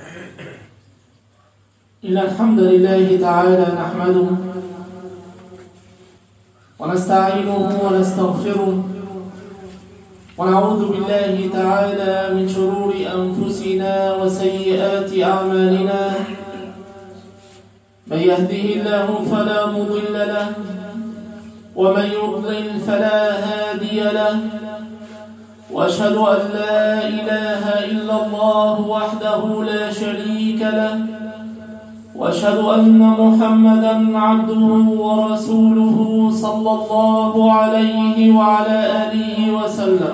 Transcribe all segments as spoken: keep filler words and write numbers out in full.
إن الحمد لله تعالى نحمده ونستعينه ونستغفره ونعوذ بالله تعالى من شرور أنفسنا وسيئات أعمالنا. من يهده الله فلا مضل له ومن يضلل فلا هادي له، وأشهد أن لا إله إلا الله وحده لا شريك له، وأشهد أن محمدًا عبده ورسوله صلى الله عليه وعلى آله وسلم.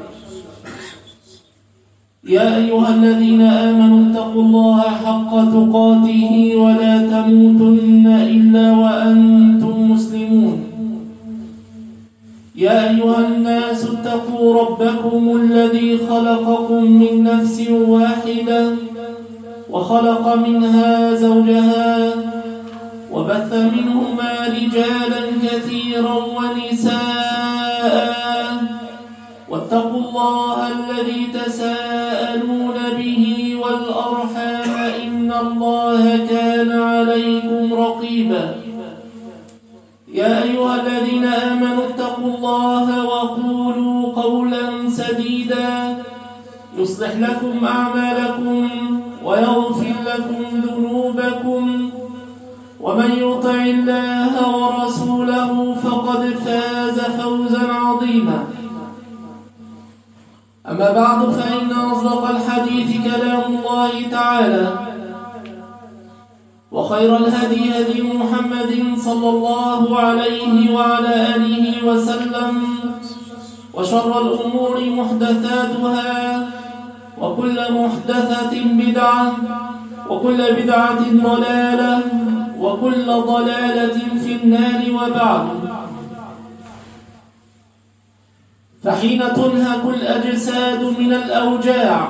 يا أيها الذين آمنوا اتقوا الله حق تقاته ولا تموتن إلا وأنتم مسلمون. يا أيها الناس اتقوا ربكم الذي خلقكم من نفس واحدة وخلق منها زوجها وبث منهما رجالا كثيرا ونساء، واتقوا الله الذي تساءلون به والأرحام إن الله كان عليكم رقيبا. يا أيها الذين آمنوا اتقوا الله وقولوا قولا سديدا يصلح لكم أعمالكم ويغفر لكم ذنوبكم، ومن يطع الله ورسوله فقد فاز فوزا عظيما. أما بعد، فإن أصدق الحديث كلام الله تعالى، وخير الهدي هدي محمد صلى الله عليه وعلى آله وسلم، وشر الأمور محدثاتها، وكل محدثة بدعة، وكل بدعة ضلالة، وكل ضلالة في النار. وبعد، فحين تنهك الأجساد من الأوجاع،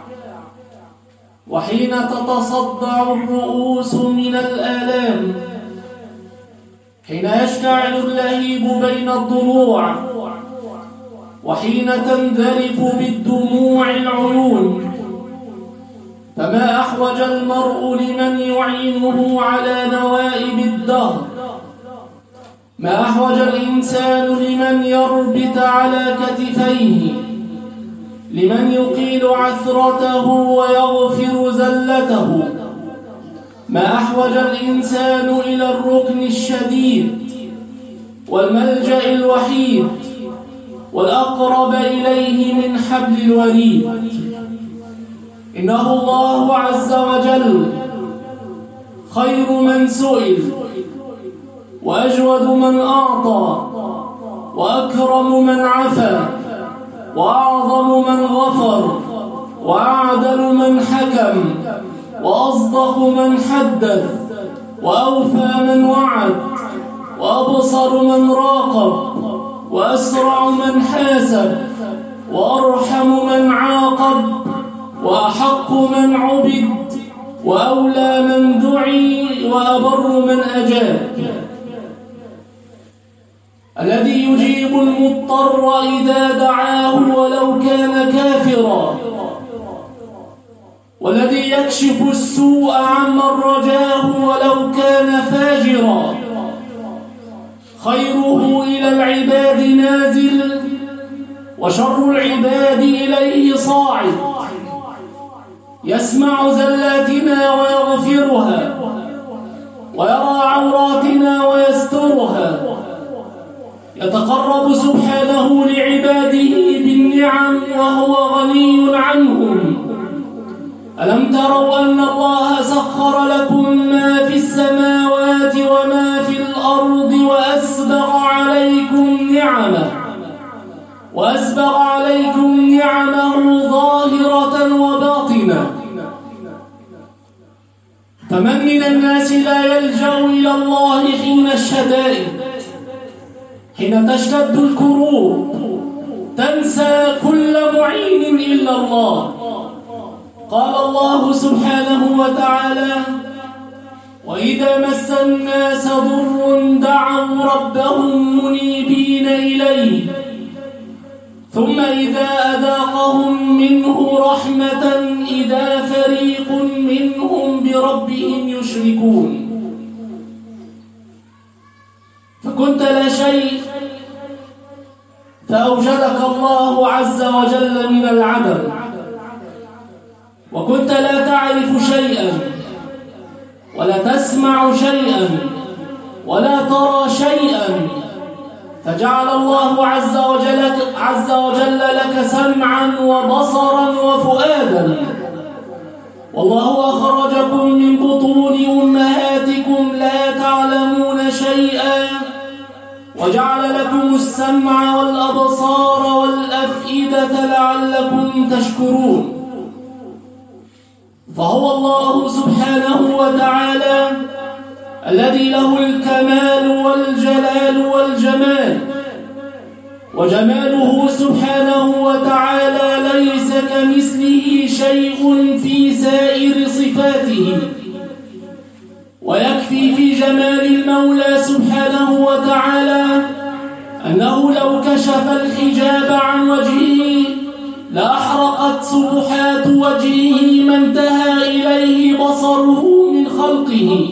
وحين تتصدع الرؤوس من الآلام، حين يشتعل اللهيب بين الضلوع، وحين تنذرف بالدموع العيون، فما أحوج المرء لمن يعينه على نوائب الدهر، ما أحوج الإنسان لمن يربت على كتفيه، لمن يقيل عثرته ويغفر زلته، ما أحوج الإنسان إلى الركن الشديد والملجأ الوحيد والأقرب إليه من حبل الوريد. إنه الله عز وجل خير من سئل، وأجود من أعطى، وأكرم من عفا، وأعظم من غفر، وأعدل من حكم، وأصدق من حدث، وأوفى من وعد، وأبصر من راقب، وأسرع من حاسب، وأرحم من عاقب، وأحق من عبد، وأولى من دعي، وأبر من أجاب. الذي يجيب المضطر إذا دعاه ولو كان كافرا، والذي يكشف السوء عمن رجاه ولو كان فاجرا. خيره إلى العباد نازل، وشر العباد إليه صاعد. يسمع زلاتنا ويغفرها، ويرى عوراتنا ويسترها. يتقرب سبحانه لعباده بالنعم وهو غني عنهم. ألم تروا أن الله سخر لكم ما في السماوات وما في الأرض وأسبغ عليكم نعمه وأسبغ عليكم نعمه ظاهرة وباطنة. فمن من الناس لا يلجأ إلى الله حين الشدائد، حين تشتد الكروب تنسى كل معين إلا الله. قال الله سبحانه وتعالى: وإذا مس الناس ضر دعوا ربهم منيبين إليه ثم إذا أذاقهم منه رحمة إذا فريق يشركون. فكنت لا شيء فأوجدك الله عز وجل من العدم، وكنت لا تعرف شيئا ولا تسمع شيئا ولا ترى شيئا، فجعل الله عز وجل, عز وجل لك سمعا وبصرا وفؤادا. والله أخرجكم من بطون أمهاتكم لا تعلمون شيئا، وجعل لكم السمع والأبصار والأفئدة لعلكم تشكرون. فهو الله سبحانه وتعالى الذي له الكمال والجلال والجمال، وجماله سبحانه وتعالى ليس كمثله شيء في سائر صفاته. ويكفي في جمال المولى سبحانه وتعالى أنه لو كشف الحجاب عن وجهه لأحرقت سبحات وجهه ما انتهى إليه بصره من خلقه.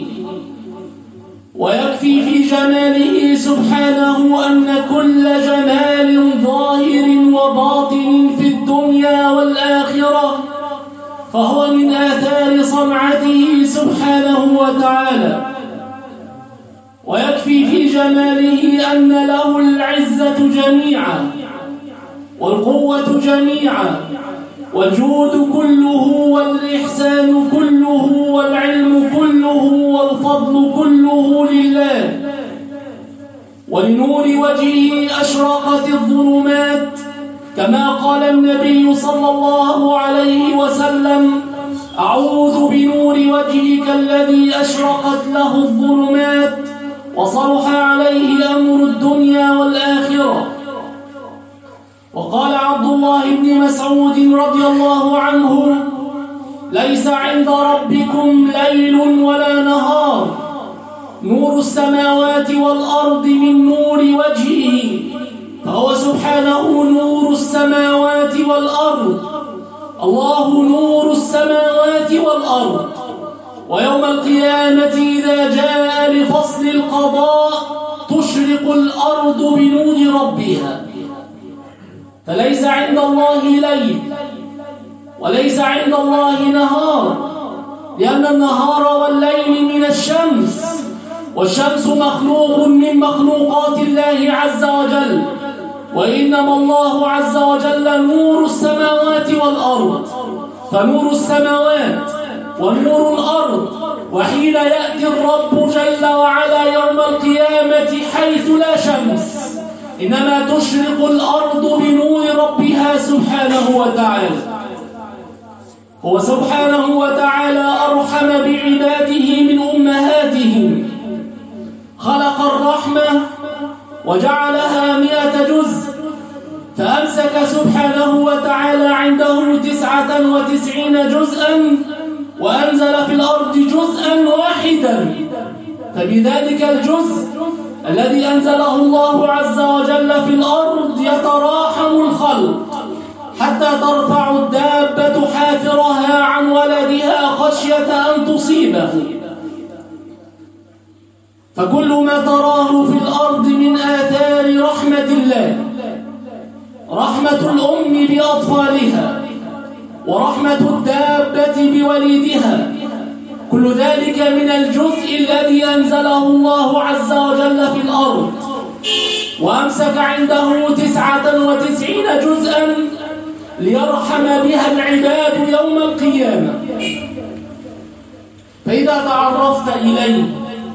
ويكفي في جماله سبحانه أن كل جمال ظاهر وباطن في الدنيا والآخرة فهو من آثار صنعته سبحانه وتعالى. ويكفي في جماله أن له العزة جميعا والقوة جميعا والجود كله والإحسان كله والعلم كله والفضل كله لله. ولنور وجهه أشرقت الظلمات، كما قال النبي صلى الله عليه وسلم: أعوذ بنور وجهك الذي أشرقت له الظلمات وصلح عليه أمر الدنيا والآخرة. وقال عبد الله بن مسعود رضي الله عنه: ليس عند ربكم ليل ولا نهار، نور السماوات والأرض من نور وجهه، فهو سبحانه نور السماوات والأرض. الله نور السماوات والأرض. ويوم القيامة إذا جاء لفصل القضاء تشرق الأرض بنور ربها. فليس عند الله ليل وليس عند الله نهار، لأن النهار والليل من الشمس، والشمس مخلوق من مخلوقات الله عز وجل، وإنما الله عز وجل نور السماوات والأرض. فنور السماوات ونور الأرض، وحين يأتي الرب جل وعلا يوم القيامة حيث لا شمس إنما تشرق الأرض بنور ربها سبحانه وتعالى. هو سبحانه وتعالى أرحم بعباده من أمهاتهم، خلق الرحمة وجعلها مئة جزء، فأمسك سبحانه وتعالى عنده تسعة وتسعين جزءا وأنزل في الأرض جزءا واحدا. فبذلك الجزء الذي أنزله الله عز وجل في الأرض يتراحم الخلق حتى ترفع الدابة حافرها عن ولدها خشية أن تصيبه. فكل ما تراه في الأرض من آثار رحمة الله، رحمة الأم بأطفالها ورحمة الدابة بوليدها، كل ذلك من الجزء الذي أنزله الله عز وجل في الأرض، وأمسك عنده تسعة وتسعين جزءا ليرحم بها العباد يوم القيامة. فإذا تعرفت إليه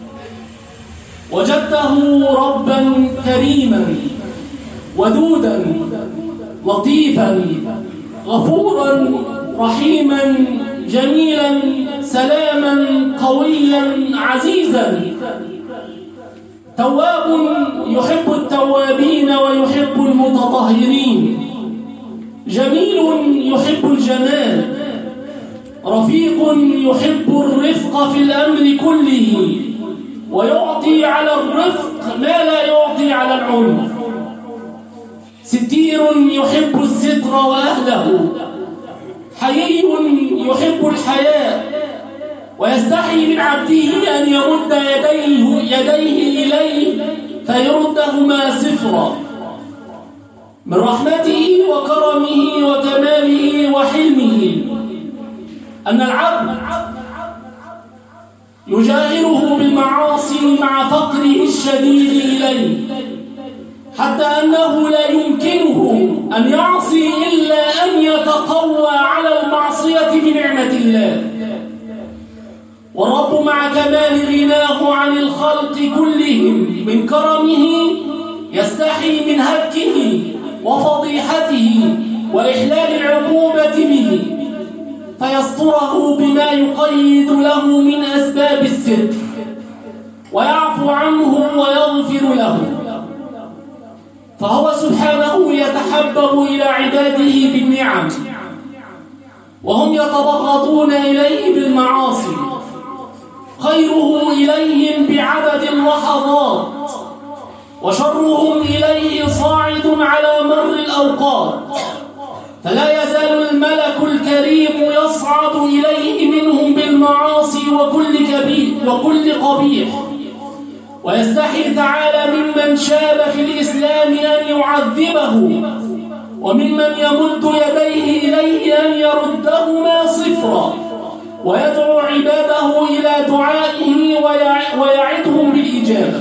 وجدته ربا كريما ودودا لطيفا غفورا رحيما جميلا سلاما قويا عزيزا، تواب يحب التوابين ويحب المتطهرين، جميل يحب الجمال، رفيق يحب الرفق في الأمر كله، ويعطي على الرفق ما لا يعطي على العنف، ستير يحب الستر وأهله، حيي يحب الحياء، ويستحي من عبده أن يمد يديه, يديه إليه فيردهما صفرا. من رحمته وكرمه وكماله وحلمه أن العبد يجاهره بالمعاصي مع فقره الشديد إليه، حتى أنه لا يمكنه أن يعصي إلا أن يتقوى على المعصية بنعمة الله. والرب مع كمال غناه عن الخلق كلهم من كرمه يستحي من هتكه وفضيحته وإحلال العقوبة به، فيستره بما يقيد له من أسباب الستر، ويعفو عنه ويغفر له. فهو سبحانه يتحبب إلى عباده بالنعم، وهم يتبغضون إليه بالمعاصي. خيره إليهم بعدد اللحظات، وشرهم إليه صاعد على مر الأوقات، فلا يزال الملك الكريم يصعد إليه منهم بالمعاصي وكل كبير وكل قبيح، ويستحي تعالى ممن شاب في الإسلام أن يعذبه، وممن يمد يديه إليه أن يردهما صفرا، ويدعو عباده إلى دعائه ويعدهم بالإجابة.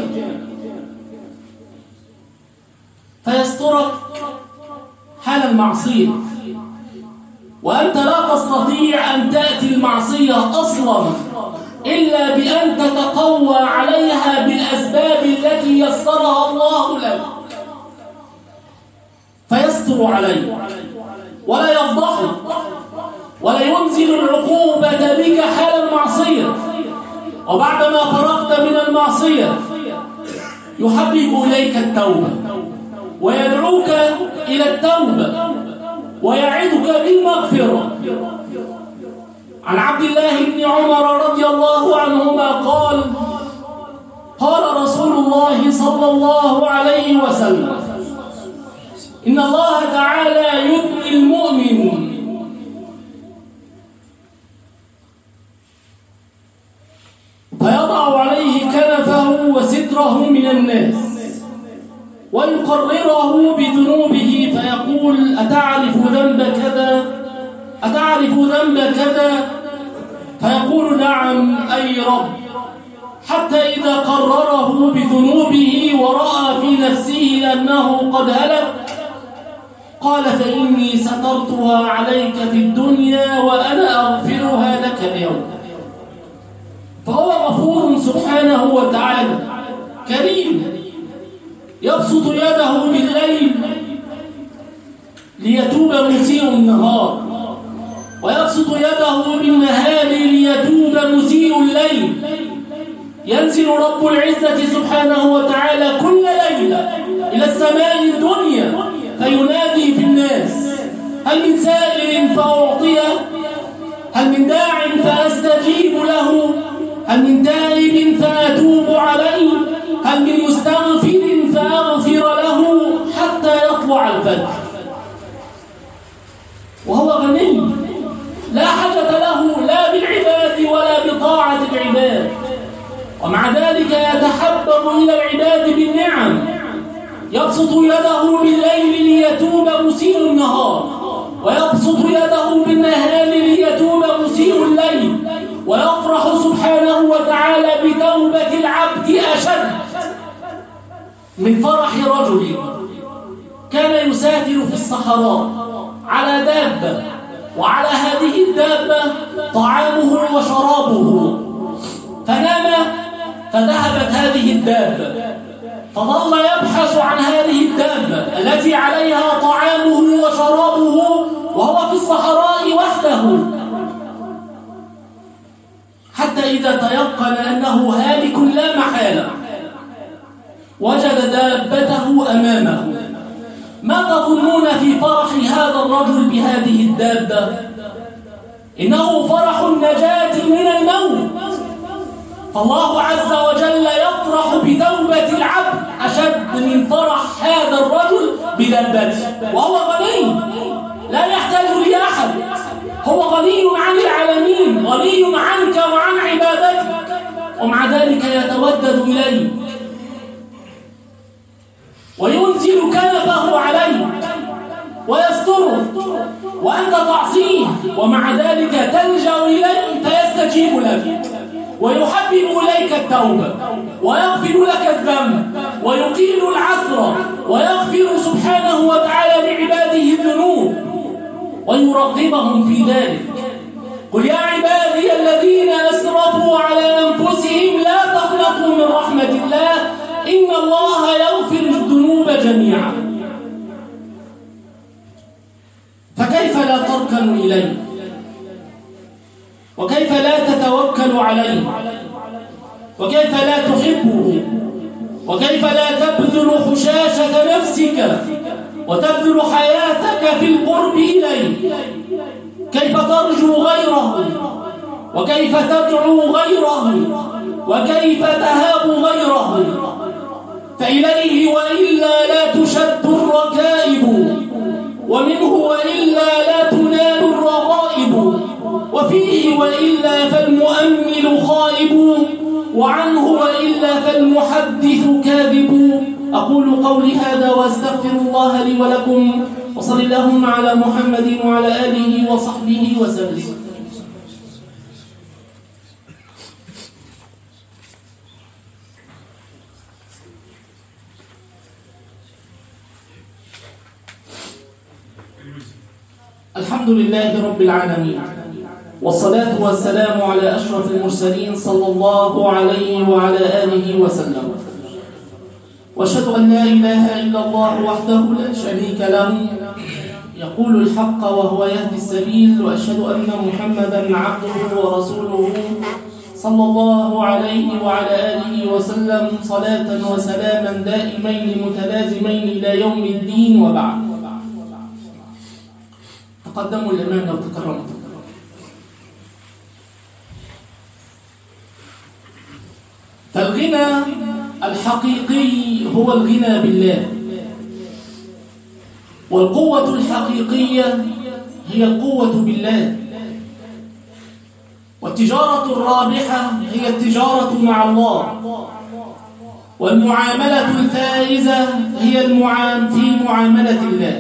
فيسترك حال المعصية، وأنت لا تستطيع أن تأتي المعصية أصلا إلا بأن تتقوى عليها بالأسباب التي يسرها الله لك، فيستر عليك ولا يفضحك ولا ينزل العقوبة بك حال المعصية. وبعدما فرغت من المعصية يحبب إليك التوبة ويدعوك إلى التوبة ويعدك بالمغفرة. عن عبد الله بن عمر رضي الله عنهما قال: قال رسول الله صلى الله عليه وسلم: إن الله تعالى يدني المؤمن فيضع عليه كنفه وستره من الناس ويقرره بذنوبه فيقول: أتعرف ذنب كذا؟ أتعرف ذنب كذا؟ فيقول: نعم أي رب. حتى إذا قرره بذنوبه ورأى في نفسه أنه قد هلك قال: فإني سترتها عليك في الدنيا وأنا أغفرها لك اليوم. فهو غفور سبحانه وتعالى كريم، يبسط يده بالليل ليتوب مسيء النهار، ويبسط يده بالنهار ليتوب مسيء الليل. ينزل رب العزة سبحانه وتعالى كل ليلة إلى السماء الدنيا فينادي في الناس: هل من سائل فأعطيه؟ هل من داع فأستجيب له؟ هل من تائب فأتوب عليه؟ هل من مستغفر فأغفر له؟ حتى يطلع الفجر. وهو غني لا حاجة له لا بالعباد ولا بطاعة العباد، ومع ذلك يتحبب إلى العباد بالنعم. يبسط يده بالليل ليتوب مسيء النهار، ويبسط يده بالنهار ليتوب مسيء الليل، ويفرح سبحانه وتعالى بتوبة العبد أشد من فرح رجل كان يسافر في الصحراء على دابة، وعلى هذه الدابة طعامه وشرابه، فنام فذهبت هذه الدابة، فظل يبحث عن هذه الدابة التي عليها طعامه وشرابه وهو في الصحراء وحده، حتى إذا تيقن أنه هالك لا محالة وجد دابته أمامه. ما تظنون في فرح هذا الرجل بهذه الدابة؟ إنه فرح النجاة من الموت. فالله عز وجل يفرح بتوبة العبد أشد من فرح هذا الرجل بدابته، وهو غني لا يحتاج لأحد، هو غني عن العالمين، غني عنك وعن إليه وينزل كنفه عليه ويستره وأنت تعصيه، ومع ذلك تلجأ إليه فيستجيب لك ويحبب إليك التوبة ويغفر لك الذنب ويقيل العثرة ويغفر سبحانه وتعالى لعباده الذنوب ويرغبهم في ذلك. قل يا عبادي الذين أسرفوا على أنفسهم لا تقنطوا من رحمة الله إن الله يغفر الذنوب جميعا. فكيف لا تركن إليه؟ وكيف لا تتوكل عليه؟ وكيف لا تحبه؟ وكيف لا تبذل خشاشة نفسك وتبذل حياتك في القرب إليه؟ كيف ترجو غيره؟ وكيف تدعو غيره؟ وكيف تهاب غيره؟ فإليه وإلا لا تشد الركائب، ومنه وإلا لا تنال الرغائب، وفيه وإلا فالمؤمل خائب، وعنه وإلا فالمحدث كاذب. أقول قولي هذا وأستغفر الله لي ولكم، وصل اللهم على محمد وعلى آله وصحبه وسلم. الحمد لله رب العالمين، والصلاة والسلام على أشرف المرسلين صلى الله عليه وعلى آله وسلم. وأشهد أن لا إله إلا الله وحده لا شريك له يقول الحق وهو يهدي السبيل، وأشهد أن محمدا عبده ورسوله صلى الله عليه وعلى آله وسلم صلاة وسلاما دائمين متلازمين إلى يوم الدين، وبعد. تقدموا الإمام لو تكرمتم. فالغنى الحقيقي هو الغنى بالله، والقوة الحقيقية هي القوة بالله، والتجارة الرابحة هي التجارة مع الله، والمعاملة الفائزة هي المعام في معاملة الله.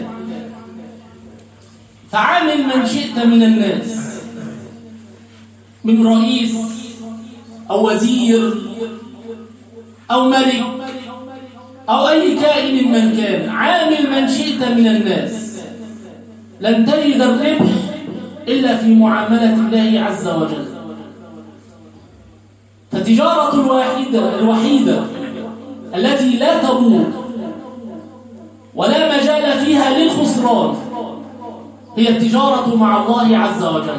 فعامل من شئت من الناس، من رئيس أو وزير أو ملك أو أي كائن من كان، عامل من شئت من الناس، لن تجد الربح إلا في معاملة الله عز وجل. فالتجارة الواحدة الوحيدة التي لا تبور ولا مجال فيها للخسران هي التجارة مع الله عز وجل.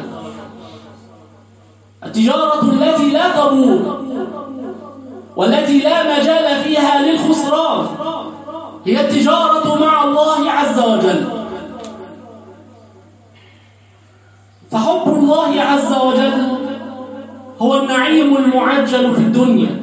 التجارة التي لا تبور والتي لا مجال فيها للخسران هي التجارة مع الله عز وجل. فحب الله عز وجل هو النعيم المعجل في الدنيا،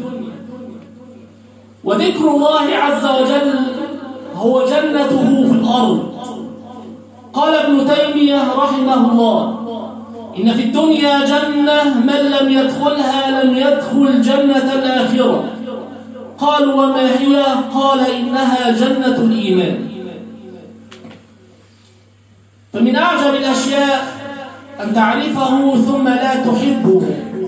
وذكر الله عز وجل هو جنته في الأرض. قال ابن تيمية رحمه الله: إن في الدنيا جنة من لم يدخلها لم يدخل جنة الآخرة. قالوا: وما هي؟ قال: إنها جنة الإيمان. فمن أعجب الأشياء أن تعرفه ثم لا تحبه،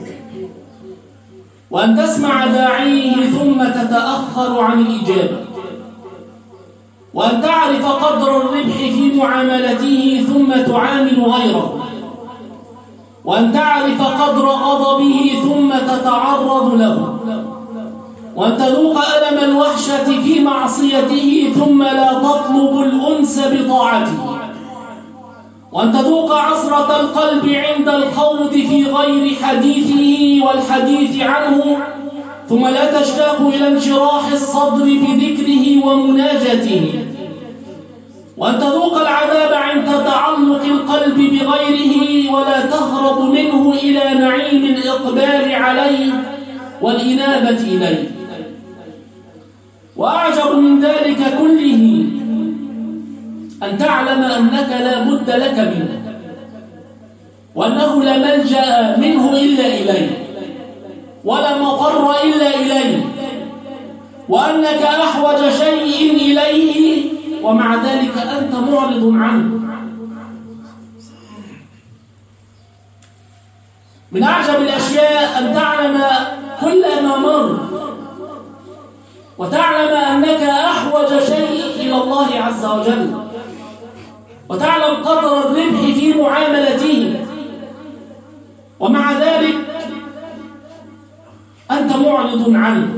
وأن تسمع داعيه ثم تتأخر عن الإجابة، وأن تعرف قدر الربح في معاملته ثم تعامل غيره، وأن تعرف قدر غضبه ثم تتعرض له، وأن تذوق ألم الوحشة في معصيته ثم لا تطلب الأنس بطاعته، وأن تذوق عصرة القلب عند الخوض في غير حديثه والحديث عنه ثم لا تشتاق إلى انشراح الصدر بذكره ومناجته، وأن تذوق العذاب عند تعلق القلب بغيره ولا تهرب منه إلى نعيم الإقبال عليه والإنابة إليه. وأعجب من ذلك كله أن تعلم أنك لا بد لك منه، وأنه لا ملجأ منه إلا إليه، ولا مفر إلا إليه، وأنك أحوج شيء إليه ومع ذلك أنت معرض عنه. من أعجب الأشياء أن تعلم كل ما مر وتعلم أنك أحوج شيء إلى الله عز وجل، وتعلم قدر الربح في معاملته، ومع ذلك أنت معرض عنه،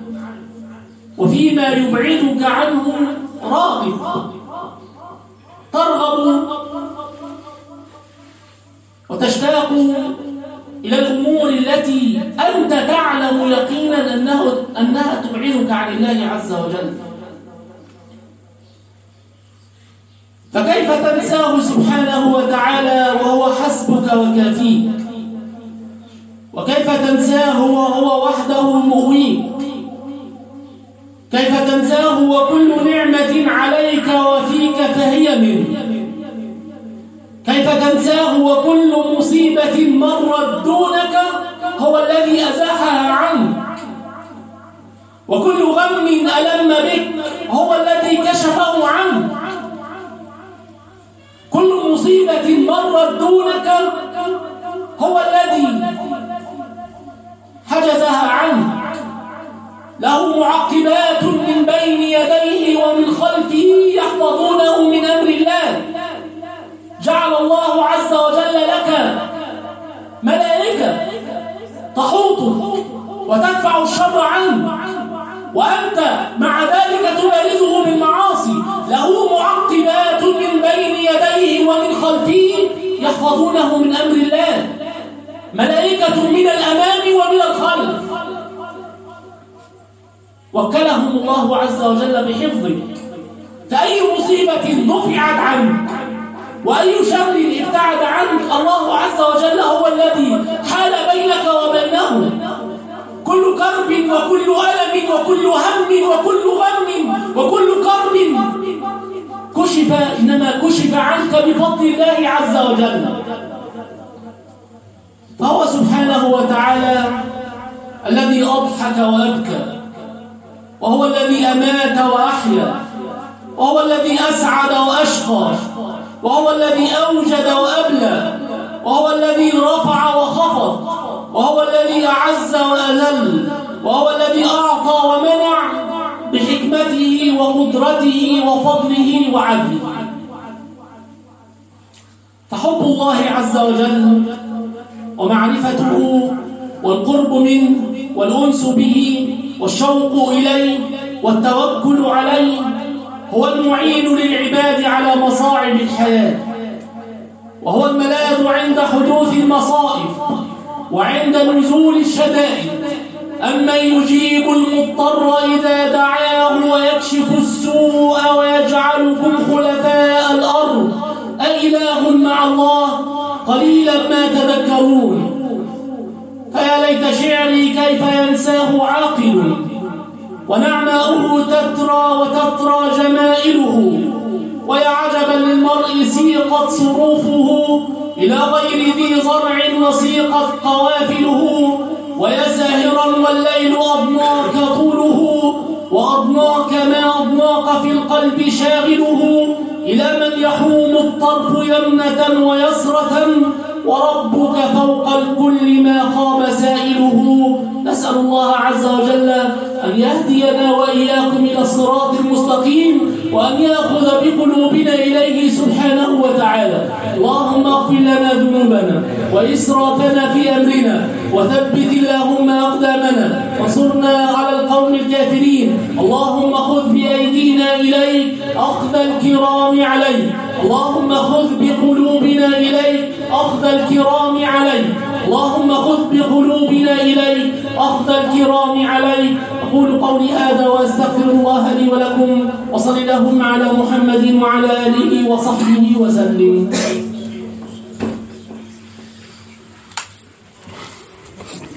وفيما يبعدك عنه راغب، ترغب وتشتاق إلى الأمور التي أنت تعلم يقينا أنه أنها تبعدك عن الله عز وجل. فكيف تنساه سبحانه وتعالى وهو حسبك وكافيك؟ وكيف تنساه وهو وحده مغويك؟ كيف تنساه وكل نعمة عليك وفيك فهي منه؟ كيف تنساه وكل مصيبة مرت دونك هو الذي أزاحها عنك؟ وكل غم ألم بك هو الذي كشفه عنك؟ كل مصيبة مرت دونك هو الذي حجزها عنك. له معقبات من بين يديه ومن خلفه يحفظونه من أمر الله. جعل الله عز وجل لك ملائكة تحوطه وتدفع الشر عنه، وأنت مع ذلك تبارزه بالمعاصي. له معقبات من بين يديه ومن خلفه يحفظونه من أمر الله، ملائكة من الأمام ومن الخلف، وكلهم الله عز وجل بحفظك. فأي مصيبة دفعت عنك وأي شر ابتعد عنك الله عز وجل هو الذي حال بينك وبينه. كل كرب وكل ألم وكل هم وكل غم وكل كرب كشف، إنما كشف عنك بفضل الله عز وجل. فهو سبحانه وتعالى الذي أضحك وأبكى، وهو الذي أمات وأحيا، وهو الذي أسعد وأشقى، وهو الذي أوجد وأبلى، وهو الذي رفع وخفض، وهو الذي أعز وأذل، وهو الذي أعطى ومنع بحكمته وقدرته وفضله وعدله. فحب الله عز وجل ومعرفته والقرب منه والأنس به والشوق إليه والتوكل عليه هو المعين للعباد على مصاعب الحياة، وهو الملاذ عند حدوث المصائب وعند نزول الشدائد. أمن يجيب المضطر إذا دعاه ويكشف السوء ويجعلكم خلفاء الأرض أإله مع الله قليلا ما تذكرون. فيا ليت شعري كيف ينساه عاقل، ونعماؤه تترى وتترى جمائله، ويا عجبا للمرء سيقت صروفه إلى غير ذي زرع وسيقت قوافله، ويا ساهرا والليل أضناك طوله، وأضناك ما أضناك في القلب شاغله، إلى من يحوم الطرف يمنة ويسرة، وربك فوق الكل ما خاب سائله. نسأل الله عز وجل أن يهدينا وإياكم إلى الصراط المستقيم، وأن يأخذ بقلوبنا إليه سبحانه وتعالى. اللهم اغفر لنا ذنوبنا وإسرافنا في أمرنا، وثبت اللهم أقدامنا، وانصرنا على القوم الكافرين. اللهم خذ بأيدينا إليك أخذ الكرام عليك، اللهم خذ بقلوبنا إليك أخذ الكرام عليك، اللهم خذ بقلوبنا إليك أخذ الكرام عليك. أقول قولي هذا وأستغفر الله لي ولكم، وصل اللهم على محمد وعلى آله وصحبه وسلم.